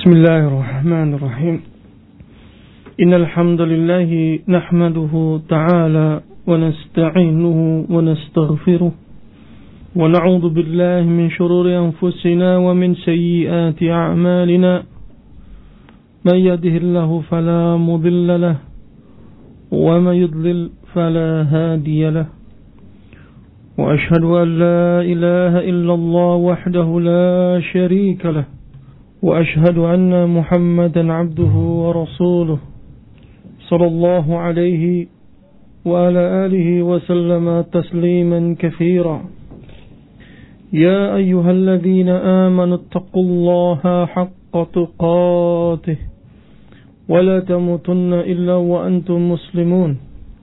بسم الله الرحمن الرحيم إن الحمد لله نحمده تعالى ونستعينه ونستغفره ونعوذ بالله من شرور أنفسنا ومن سيئات أعمالنا من يهده الله فلا مضل له ومن يضلل فلا هادي له وأشهد أن لا إله إلا الله وحده لا شريك له وأشهد أن محمدا عبده ورسوله صلى الله عليه وعلى آله وسلم تسليما كثيرا يا أيها الذين آمنوا اتقوا الله حق تقاته ولا تموتن إلا وأنتم مسلمون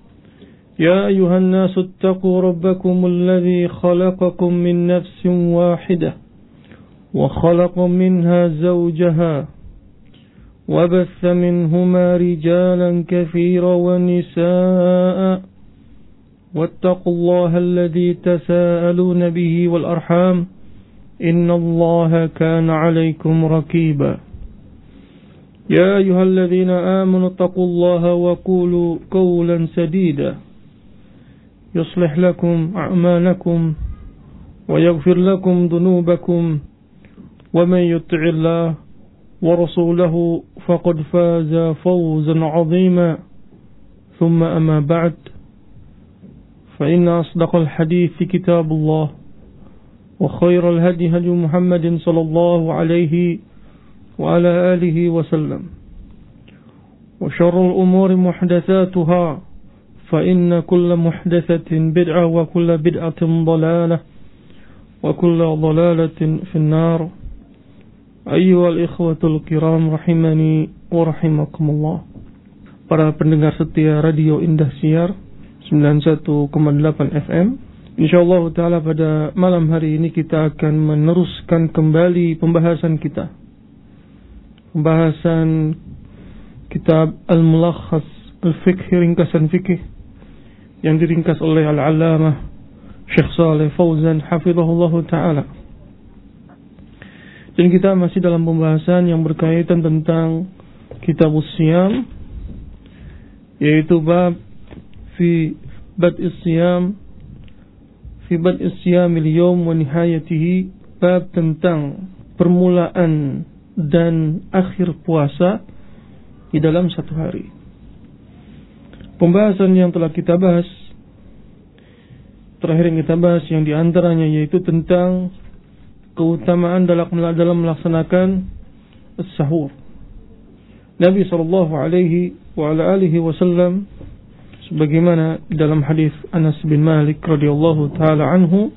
يا أيها الناس اتقوا ربكم الذي خلقكم من نفس واحدة وخلق منها زوجها وبث منهما رجالا كثيرا ونساء واتقوا الله الذي تساءلون به والأرحام إن الله كان عليكم رقيبا يا أيها الذين آمنوا اتقوا الله وقولوا قولا سديدا يصلح لكم أعمالكم ويغفر لكم ذنوبكم ومن يطع الله ورسوله فقد فاز فوزا عظيما ثم أما بعد فإن أصدق الحديث كتاب الله وخير الهدي هدي محمد صلى الله عليه وعلى آله وسلم وشر الأمور محدثاتها فإن كل محدثة بدعة وكل بدعة ضلالة وكل ضلالة في النار أيها الإخوة الكرام رحمني ورحمكم الله. Para pendengar setia Radio Indah Siar 91,8 FM, insyaallah ta'ala pada malam hari ini kita akan meneruskan kembali pembahasan kita, pembahasan kitab Al-Mulakhas Al-Fiqh, ringkasan fikih yang diringkas oleh Al-Allamah Syekh Shalih Fauzan hafizahullah ta'ala. Dan kita masih dalam pembahasan yang berkaitan tentang kitab Siyam, yaitu bab fi bad'is siyam fi bad'is siyamil yawm wa nihayatihi, bab tentang permulaan dan akhir puasa di dalam satu hari. Pembahasan yang telah kita bahas, terakhir yang kita bahas yang diantaranya yaitu tentang keutamaan dalam melaksanakan sahur. Nabi sallallahu alaihi wa ala alihi wasallam sebagaimana dalam hadis Anas bin Malik radhiyallahu taala anhu,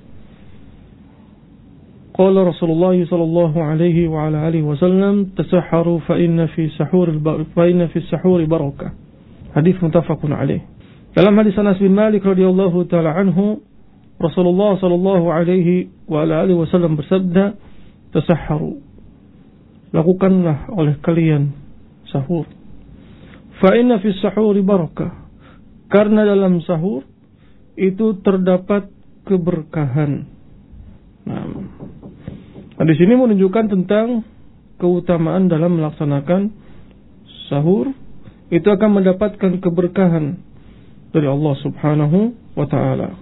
qala Rasulullah sallallahu alaihi wa ala alihi wasallam tasahharu fa inna fi sahuri barakah. Hadis muttafaqun alaih. Dalam hadis Anas bin Malik radhiyallahu taala anhu, Rasulullah sallallahu alaihi wa ala alihi wasallam bersabda, tasahharu, lakukanlah oleh kalian sahur. Fa inna fi sahuri barakah, karena dalam sahur itu terdapat keberkahan. Nah, di sini menunjukkan tentang keutamaan dalam melaksanakan sahur, itu akan mendapatkan keberkahan dari Allah Subhanahu wa taala.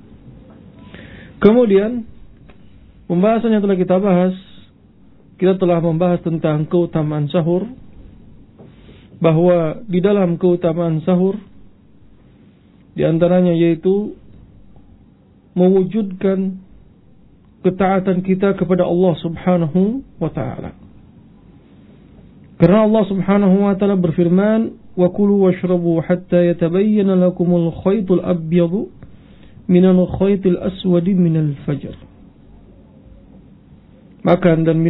Kemudian pembahasan yang telah kita bahas, kita telah membahas tentang keutamaan sahur, bahwa di dalam keutamaan sahur di antaranya yaitu mewujudkan ketaatan kita kepada Allah Subhanahu wa taala. Karena Allah Subhanahu wa taala berfirman, "Wa kulu washrabu hatta yatabayyana lakumul khaytul abyadu minal khaytil aswadi minal fajr." Makan dan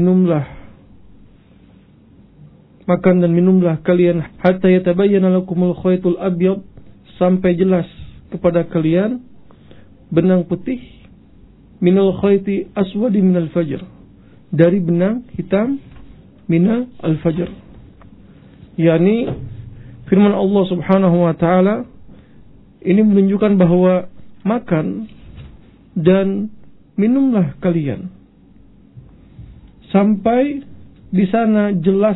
minumlah kalian hatta yatabayyana lakumul khaytul abyad, sampai jelas kepada kalian benang putih, minal khayti aswadi minal fajr, dari benang hitam minal al-fajr. Yani firman Allah Subhanahu wa taala ini menunjukkan bahwa makan dan minumlah kalian sampai di sana jelas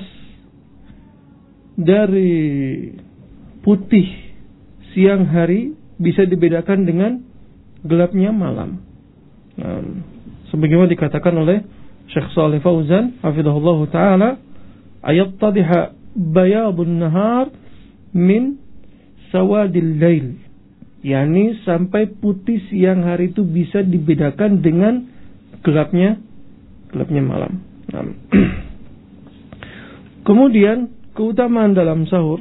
dari putih siang hari bisa dibedakan dengan gelapnya malam. Sebagaimana dikatakan oleh Syekh Shalih Fauzan hafizahullah taala, ayat tadiha bayadun nahar min sawadil lail, yakni sampai putih siang hari itu bisa dibedakan dengan gelapnya malam. Kemudian keutamaan dalam sahur,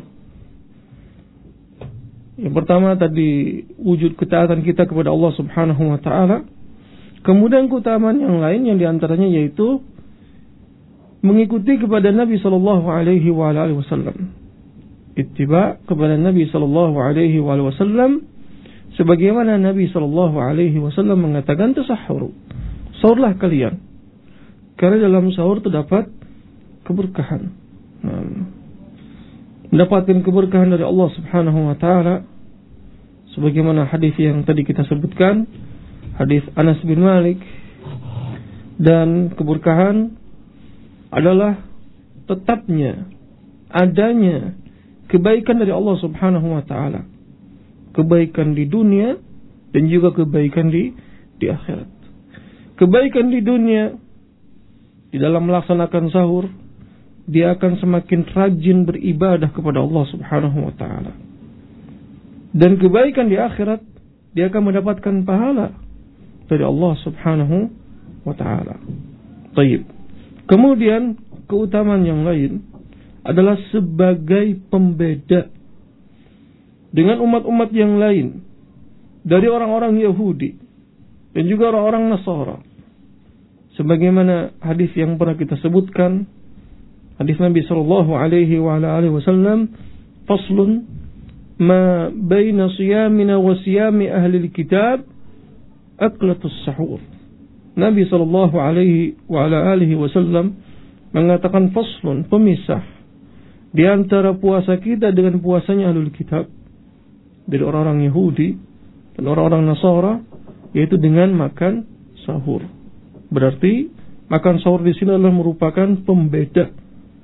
yang pertama tadi wujud ketaatan kita kepada Allah Subhanahu wa taala. Kemudian keutamaan yang lain yang diantaranya yaitu mengikuti kepada Nabi sallallahu alaihi wasallam. Ittiba kepada Nabi sallallahu alaihi wasallam, sebagaimana Nabi sallallahu alaihi wasallam mengatakan, tasahhuru, sahurlah kalian, karena dalam sahur terdapat keberkahan. Mendapatkan keberkahan dari Allah Subhanahu wa taala, sebagaimana hadis yang tadi kita sebutkan, hadis Anas bin Malik. Dan keberkahan adalah tetapnya adanya kebaikan dari Allah Subhanahu wa taala, kebaikan di dunia dan juga kebaikan di akhirat. Kebaikan di dunia, di dalam melaksanakan sahur, dia akan semakin rajin beribadah kepada Allah Subhanahu wa taala. Dan kebaikan di akhirat, dia akan mendapatkan pahala dari Allah Subhanahu wa taala. Baik. Kemudian keutamaan yang lain adalah sebagai pembeda dengan umat-umat yang lain dari orang-orang Yahudi dan juga orang-orang Nasara. Sebagaimana hadis yang pernah kita sebutkan, hadis Nabi sallallahu alaihi wasallam, faslun ma baina siyamina wa siyami ahli alkitab aklatus sahur. Nabi sallallahu alaihi wasallam mengatakan faslun, pemisah di antara puasa kita dengan puasanya ahlul kitab, dari orang-orang Yahudi dan orang-orang Nasara, yaitu dengan makan sahur. Berarti makan sahur di sini adalah merupakan pembeda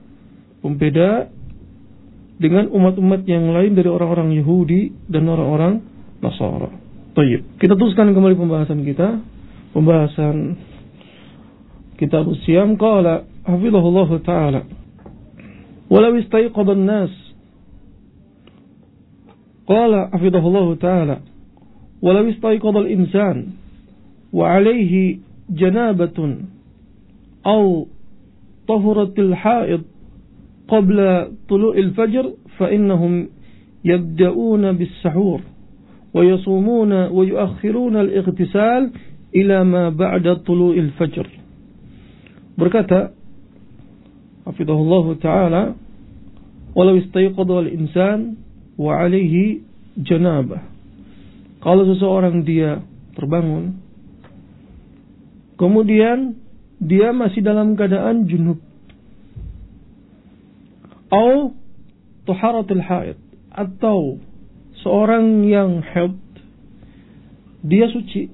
dengan umat-umat yang lain dari orang-orang Yahudi dan orang-orang Nasara. Baik, kita teruskan kembali pembahasan kita. Pembahasan kitab Siyam. Qala hafizahullah ta'ala, walau istayqadha an-nas, qala hafizahullah ta'ala, walau istayqadha al-insan wa alayhi janabatun aw tahuratil haid qabla tulu'il fajr fa innahum yabda'una bis-sahur wa yasumuna wa yuakhiruna al-ightisal ila ma ba'da tulu'il fajr. Berkata hafizahullah ta'ala, walau istayqadha al-insan wa alayhi janabah, kalau seseorang dia terbangun kemudian dia masih dalam keadaan junub, atau taharatul haid, atau seorang yang haid dia suci,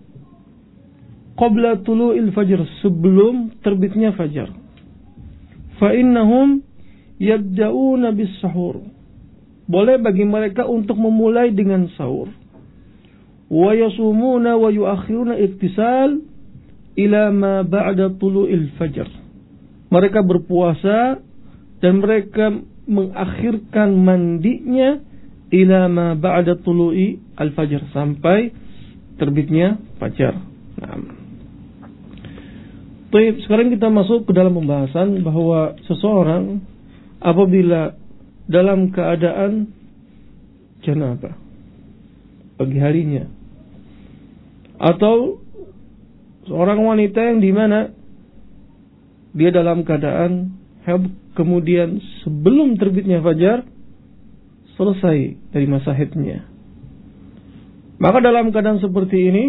qabla tulu'il fajr, sebelum terbitnya fajar, fa innahum yabda'una bis sahur, boleh bagi mereka untuk memulai dengan sahur, wa yasumuna wa yuakhiruna iktisal ila ma ba'da tulu'il fajr, mereka berpuasa dan mereka mengakhirkan mandinya ila ma ba'da tulu'i al-fajr, sampai terbitnya fajar. Baik, sekarang kita masuk ke dalam pembahasan bahwa seseorang apabila dalam keadaan janabah pagi harinya, atau seorang wanita yang dimana dia dalam keadaan haid, kemudian sebelum terbitnya fajar selesai dari masa haidnya, maka dalam keadaan seperti ini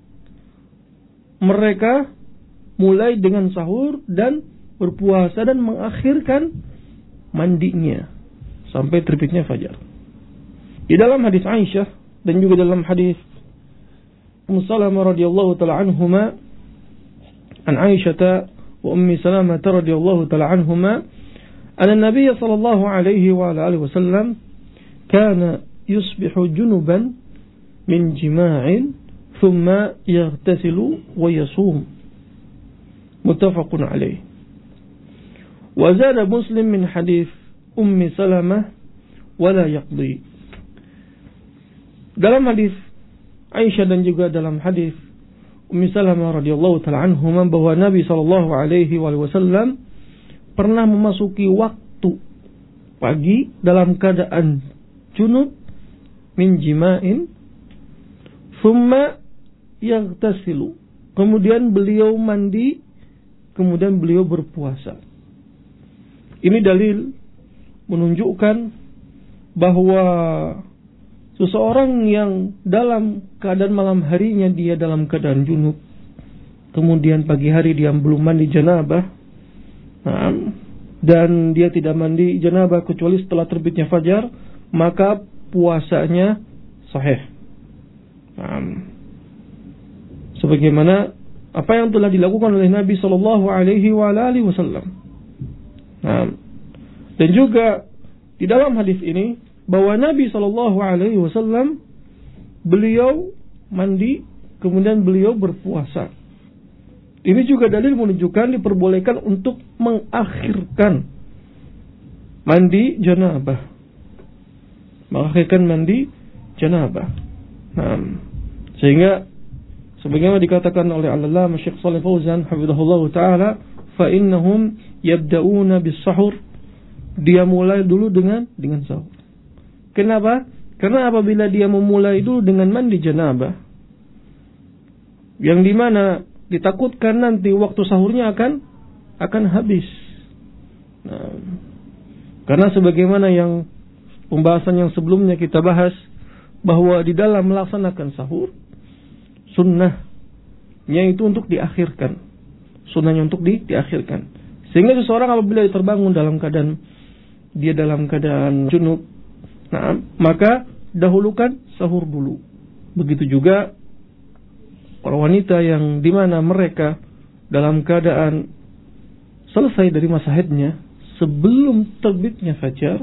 mereka mulai dengan sahur dan berpuasa dan mengakhirkan mandinya sampai terbitnya fajar. Di dalam hadis Aisyah dan juga dalam hadis Ummu Salamah radhiyallahu taala anhuma, an Aisyah wa Ummi Salamah radhiyallahu ta'ala anhuma anna Nabiy sallallahu alaihi wa alihi wasallam kana yusbihu junuban min jima'in thumma yaghtasilu wa yasum. Muttafaqun alaih. Wa zada Muslim min hadits Ummi Salamah wala yaqdi. Dalam hadis Aisyah dan juga dalam hadis Ummi Salamah radhiyallahu ta'ala anhuma bahwa Nabi sallallahu alaihi wasallam pernah memasuki waktu pagi dalam keadaan junub min jima'in thumma yaghtasilu. Kemudian beliau mandi, kemudian beliau berpuasa. Ini dalil menunjukkan bahwa seseorang yang dalam keadaan malam harinya dia dalam keadaan junub, kemudian pagi hari dia belum mandi janabah, dan dia tidak mandi janabah kecuali setelah terbitnya fajar, maka puasanya sahih. Sebagaimana apa yang telah dilakukan oleh Nabi sallallahu alaihi wasallam. Dan juga di dalam hadis ini bahwa Nabi sallallahu alaihi wasallam beliau mandi kemudian beliau berpuasa. Ini juga dalil menunjukkan diperbolehkan untuk mengakhirkan mandi janabah. Mengakhirkan mandi janabah. Sehingga sebagaimana dikatakan oleh Al-Allamah Syekh Shalih Fauzan hafizahullah taala, fa innahum yabda'una bis-sahur. Dia mulai dulu dengan sahur. Kenapa? Karena apabila dia memulai dulu dengan mandi janabah, yang dimana ditakutkan nanti waktu sahurnya akan habis. Karena sebagaimana yang pembahasan yang sebelumnya kita bahas, bahwa di dalam melaksanakan sahur sunnahnya itu untuk diakhirkan. Sunnahnya untuk diakhirkan. Sehingga seseorang apabila terbangun dalam keadaan junub, maka dahulukan sahur dulu. Begitu juga para wanita yang dimana mereka dalam keadaan selesai dari masa haidnya sebelum terbitnya fajar,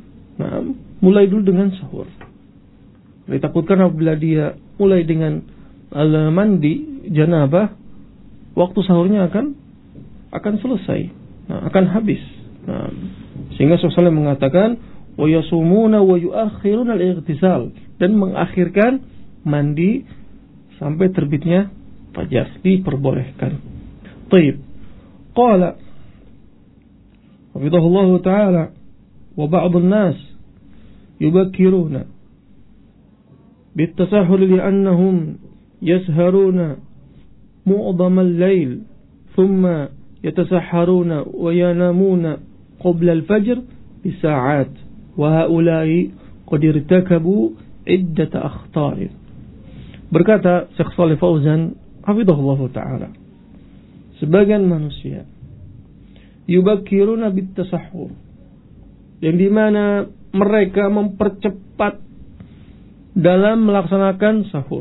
mulai dulu dengan sahur. Ditakutkan apabila dia mulai dengan mandi janabah, waktu sahurnya akan selesai, akan habis. Sehingga Rasulullah mengatakan wa yasumuna wa yuakhiruna al-ightisal, dan mengakhirkan mandi sampai terbitnya fajar, diperbolehkan. Baik. Qala hafizahullah taala wa ba'dun nas yubakkiruna bitasahhul li'annahum yasharuna mu'dham al-lail thumma yatasahharuna wa yanamuna qabla al-fajr bisa'at wa haula'i qad irtakabu iddat akhtar. Berkata Syekh Shalih Fauzan hafizahullah taala, sebagian manusia yubakkiruna bitasahhur, yang dimana mereka mempercepat dalam melaksanakan sahur,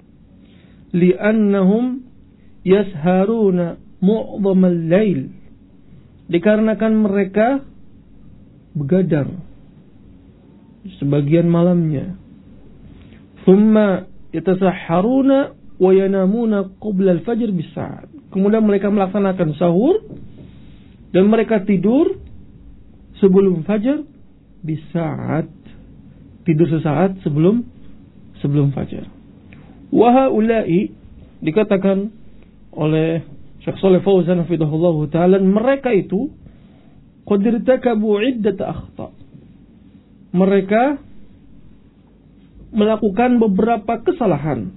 li'annahum yasharuna mu'dhamal lail, dikarenakan mereka begadang sebagian malamnya, thumma yatasahharuna wa yanamuna qabla al-fajr bisa'at, kemudian mereka melaksanakan sahur dan mereka tidur sebelum fajar bisa'at, tidur sesaat sebelum fajar. Wa haula'i, dikatakan oleh Syekh Shalih Fauzan hafizahullah taala, mereka itu qad irtakabu iddat akhta, mereka melakukan beberapa kesalahan.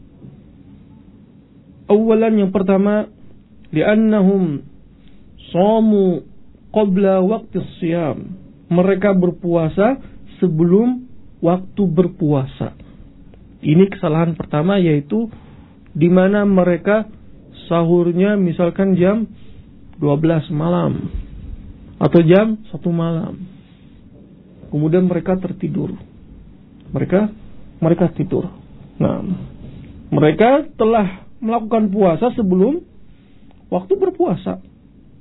Awalan, yang pertama, li'annahum shamu qabla waqti siyam, mereka berpuasa sebelum waktu berpuasa. Ini kesalahan pertama, yaitu di mana mereka sahurnya misalkan jam 12 malam atau jam 1 malam. Kemudian mereka tertidur. Mereka tidur. Nah, mereka telah melakukan puasa sebelum waktu berpuasa.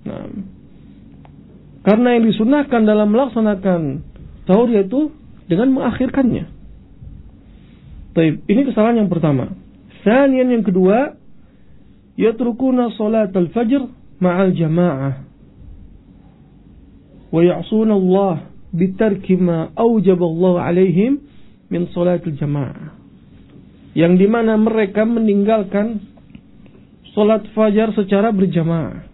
Nah, karena yang disunahkan dalam melaksanakan sahur yaitu dengan mengakhirkannya. Baik, ini kesalahan yang pertama. Tsaniyan, yang kedua, yatrukuna salat al-fajr ma'al jama'ah wa ya'suna Allah bitarki ma awjaba Allah alaihim min salat al-jama'ah. Yang dimana mereka meninggalkan salat fajar secara berjamaah.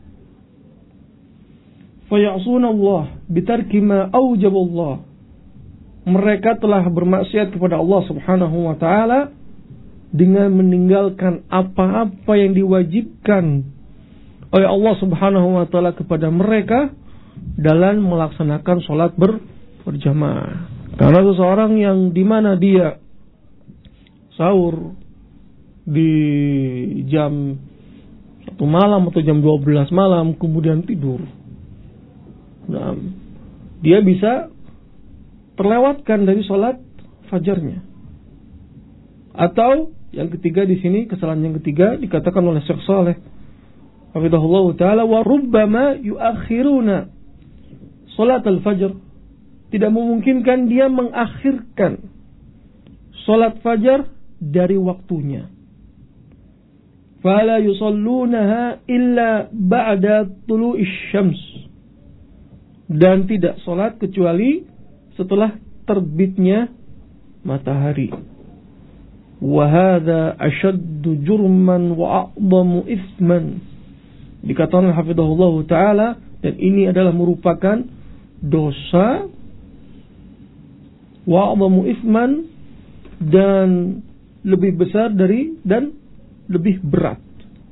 Faya'suna Allah bitarki ma awjaba Allah. Mereka telah bermaksiat kepada Allah Subhanahu wa taala dengan meninggalkan apa-apa yang diwajibkan oleh Allah Subhanahu wa taala kepada mereka dalam melaksanakan salat berjamaah. Karena seseorang yang dimana dia sahur di jam 1 malam atau jam 12 malam kemudian tidur, nah, dia bisa terlewatkan dari sholat fajarnya. Atau yang ketiga di sini, kesalahan yang ketiga dikatakan oleh Syekh Saleh hafizahullah taala, wa rubbama yuakhiruna sholat al-fajr. Tidak memungkinkan dia mengakhirkan sholat fajar dari waktunya. Fala yusallunaha illa ba'da tulu'is syams. Dan tidak sholat kecuali setelah terbitnya matahari. Wa hadza ashaddu jurman wa a'dhamu itsman. Dikatakan hafizahullah taala, dan ini adalah merupakan dosa wa a'dhamu itsman, dan lebih besar dari dan lebih berat.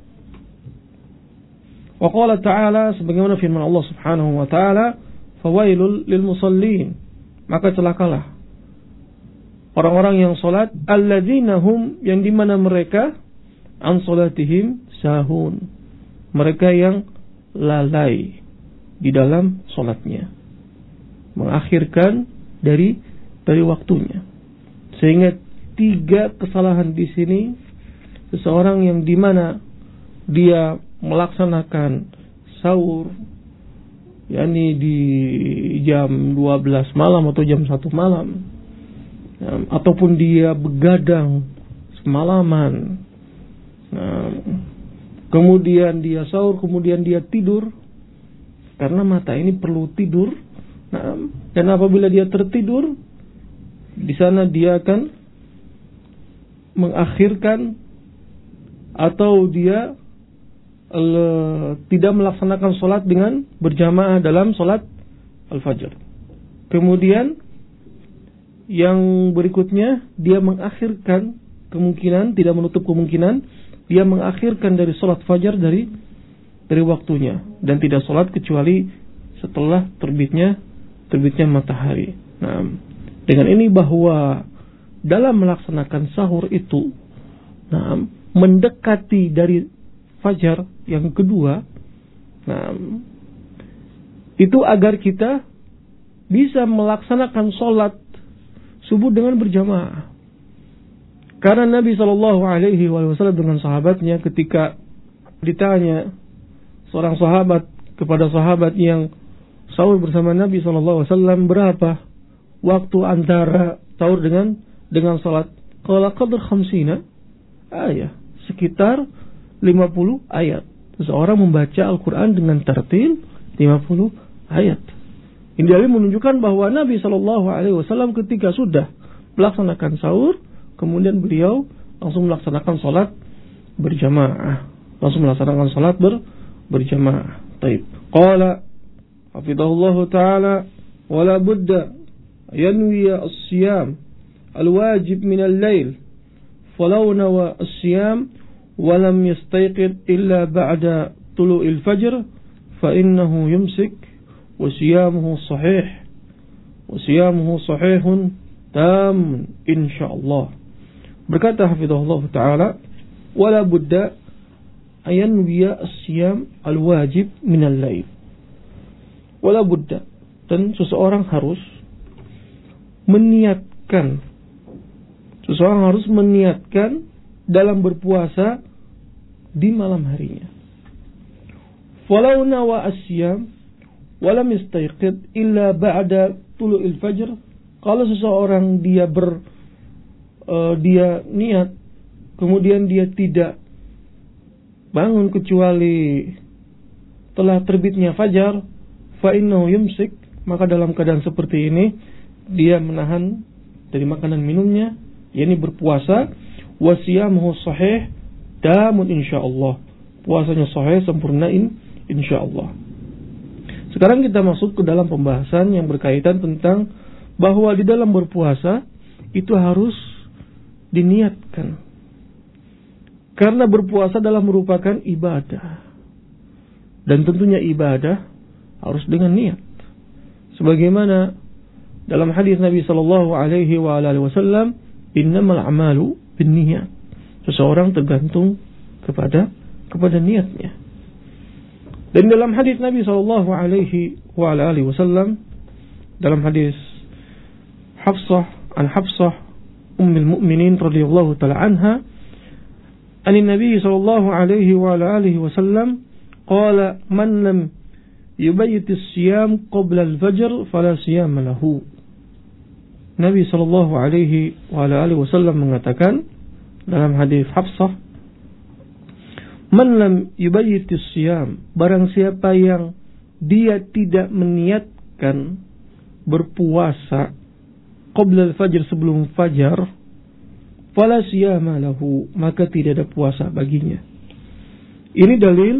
Wa qala ta'ala, sebagaimana firman Allah Subhanahu wa taala, fawailul lil musallin. Maka celakalah orang-orang yang salat, alladzina hum, yang dimana mereka an salatihim sahun, mereka yang lalai di dalam salatnya, mengakhirkan dari waktunya. Sehingga 3 kesalahan di sini, seseorang yang dimana dia melaksanakan sahur yakni di jam 12 malam atau jam 1 malam, ataupun dia begadang semalaman, kemudian dia sahur, kemudian dia tidur, karena mata ini perlu tidur, dan apabila dia tertidur, di sana dia akan mengakhirkan atau dia tidak melaksanakan sholat dengan berjamaah dalam sholat al-fajr. Kemudian yang berikutnya, dia mengakhirkan kemungkinan, tidak menutup kemungkinan dia mengakhirkan dari sholat fajar dari waktunya, dan tidak sholat kecuali setelah terbitnya matahari. Nah, dengan ini bahwa dalam melaksanakan sahur itu, mendekati dari fajar yang kedua, itu agar kita bisa melaksanakan sholat subuh dengan berjamaah. Karena Nabi SAW dengan sahabatnya, ketika ditanya seorang sahabat kepada sahabat yang sahur bersama Nabi SAW, berapa waktu antara sahur dengan salat? Qala qadr 50 ayat, sekitar 50 ayat. Seseorang membaca Al-Quran dengan tertil 50 ayat. Ini menunjukkan bahwa Nabi SAW ketika sudah melaksanakan sahur, kemudian beliau langsung melaksanakan salat berjamaah. Taib. Qala hafidhahullah ta'ala, wala budda yanwiya as-siyam al-wajib min al-lail, falau nawa as-siyam walam yastayqid illa ba'da tulu'il fajr fa innahu yumsik wa siyamuhu sahihun tam insyaallah. Berkata hafizahullah ta'ala, wala budda ayanwiya as-siyam al-wajib min al-lail. Wala budda, dan seseorang harus meniatkan dalam berpuasa di malam harinya. Falau nawa asyam walam yastayqid illa ba'da tulu'il fajr. Kalau seseorang dia niat kemudian dia tidak bangun kecuali telah terbitnya fajar, fa innahu yumsik, maka dalam keadaan seperti ini dia menahan dari makanan minumnya, yakni berpuasa, wa siyamuhu sahih damun insyaallah. Puasanya sahih sempurnain insyaallah. Sekarang kita masuk ke dalam pembahasan yang berkaitan tentang bahwa di dalam berpuasa itu harus diniatkan. Karena berpuasa adalah merupakan ibadah. Dan tentunya ibadah harus dengan niat. Sebagaimana dalam hadis Nabi sallallahu alaihi wasallam, innamal a'malu binniyat. Seseorang tergantung kepada niatnya. Dan dalam hadis Nabi sallallahu alaihi wasallam, dalam hadis Hafsah ummul mukminin radhiyallahu taala anha, an Nabi sallallahu alaihi wasallam qala man lam yubayyit as-siyam qabla al-fajr fala siyam lahu. Nabi sallallahu alaihi wasallam mengatakan dalam hadis Hafsah, man lam yubayyit as-siyam, barang siapa yang dia tidak meniatkan berpuasa qabla al-fajr, sebelum fajar, fala siyama lahu, maka tidak ada puasa baginya. Ini dalil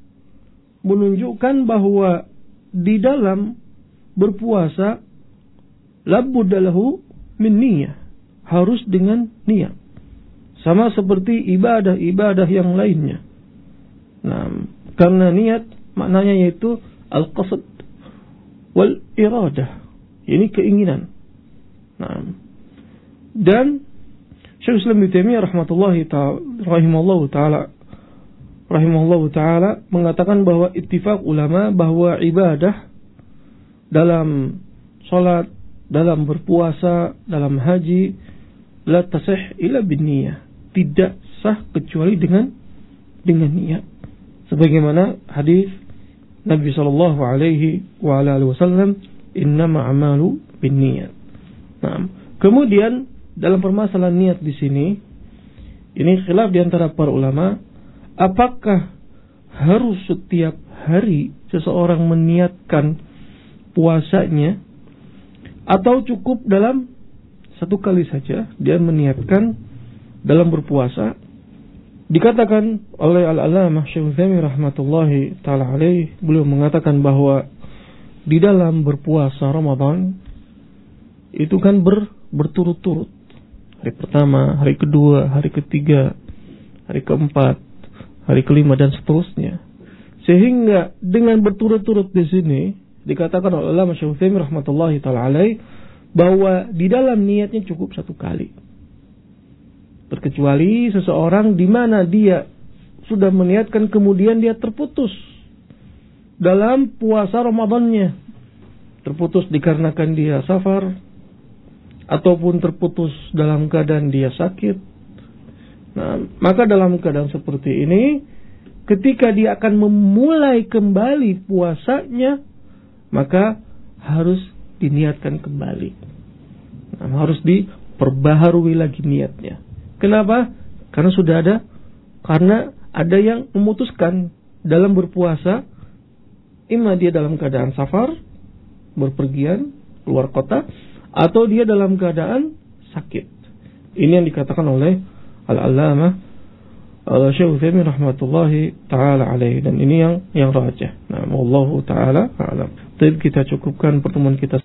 menunjukkan bahwa di dalam berpuasa labudda lahu min niyah, harus dengan niat. Sama seperti ibadah-ibadah yang lainnya. Nah, karena niat maknanya yaitu al-qasd wal iradah, ini keinginan. Nah, dan Syekh Islam Ibnu Taimiyah rahimahullahu taala mengatakan bahwa ittifaq ulama bahwa ibadah dalam salat, dalam berpuasa, dalam haji la tasih illa binniyah, tidak sah kecuali dengan niat. Sebagaimana hadis Nabi sallallahu alaihi wasallam, innama a'malu binniyat. Nah, kemudian dalam permasalahan niat di sini, ini khilaf di antara para ulama, apakah harus setiap hari seseorang meniatkan puasanya atau cukup dalam satu kali saja dia meniatkan dalam berpuasa. Dikatakan oleh Al-Allamah Syekh Utsaimin rahmatullahi taala alaih, beliau mengatakan bahwa di dalam berpuasa Ramadan itu kan berturut-turut. Hari pertama, hari kedua, hari ketiga, hari keempat, hari kelima dan seterusnya. Sehingga dengan berturut-turut di sini dikatakan oleh Al-Allamah Syekh Utsaimin rahmatullahi taala alaih bahwa di dalam niatnya cukup satu kali. Terkecuali seseorang di mana dia sudah meniatkan kemudian dia terputus dalam puasa Ramadannya. Terputus dikarenakan dia safar, ataupun terputus dalam keadaan dia sakit. Nah, maka dalam keadaan seperti ini, ketika dia akan memulai kembali puasanya, maka harus diniatkan kembali. Nah, harus diperbaharui lagi niatnya. Kenapa? Karena ada yang memutuskan dalam berpuasa, imma dia dalam keadaan safar, berpergian keluar kota, atau dia dalam keadaan sakit. Ini yang dikatakan oleh Al-Allamah Syekh Utsaimin rahmatullahi taala alaihi, dan ini yang rajih. Nah, wallahu taala a'lam. Kita cukupkan pertemuan kita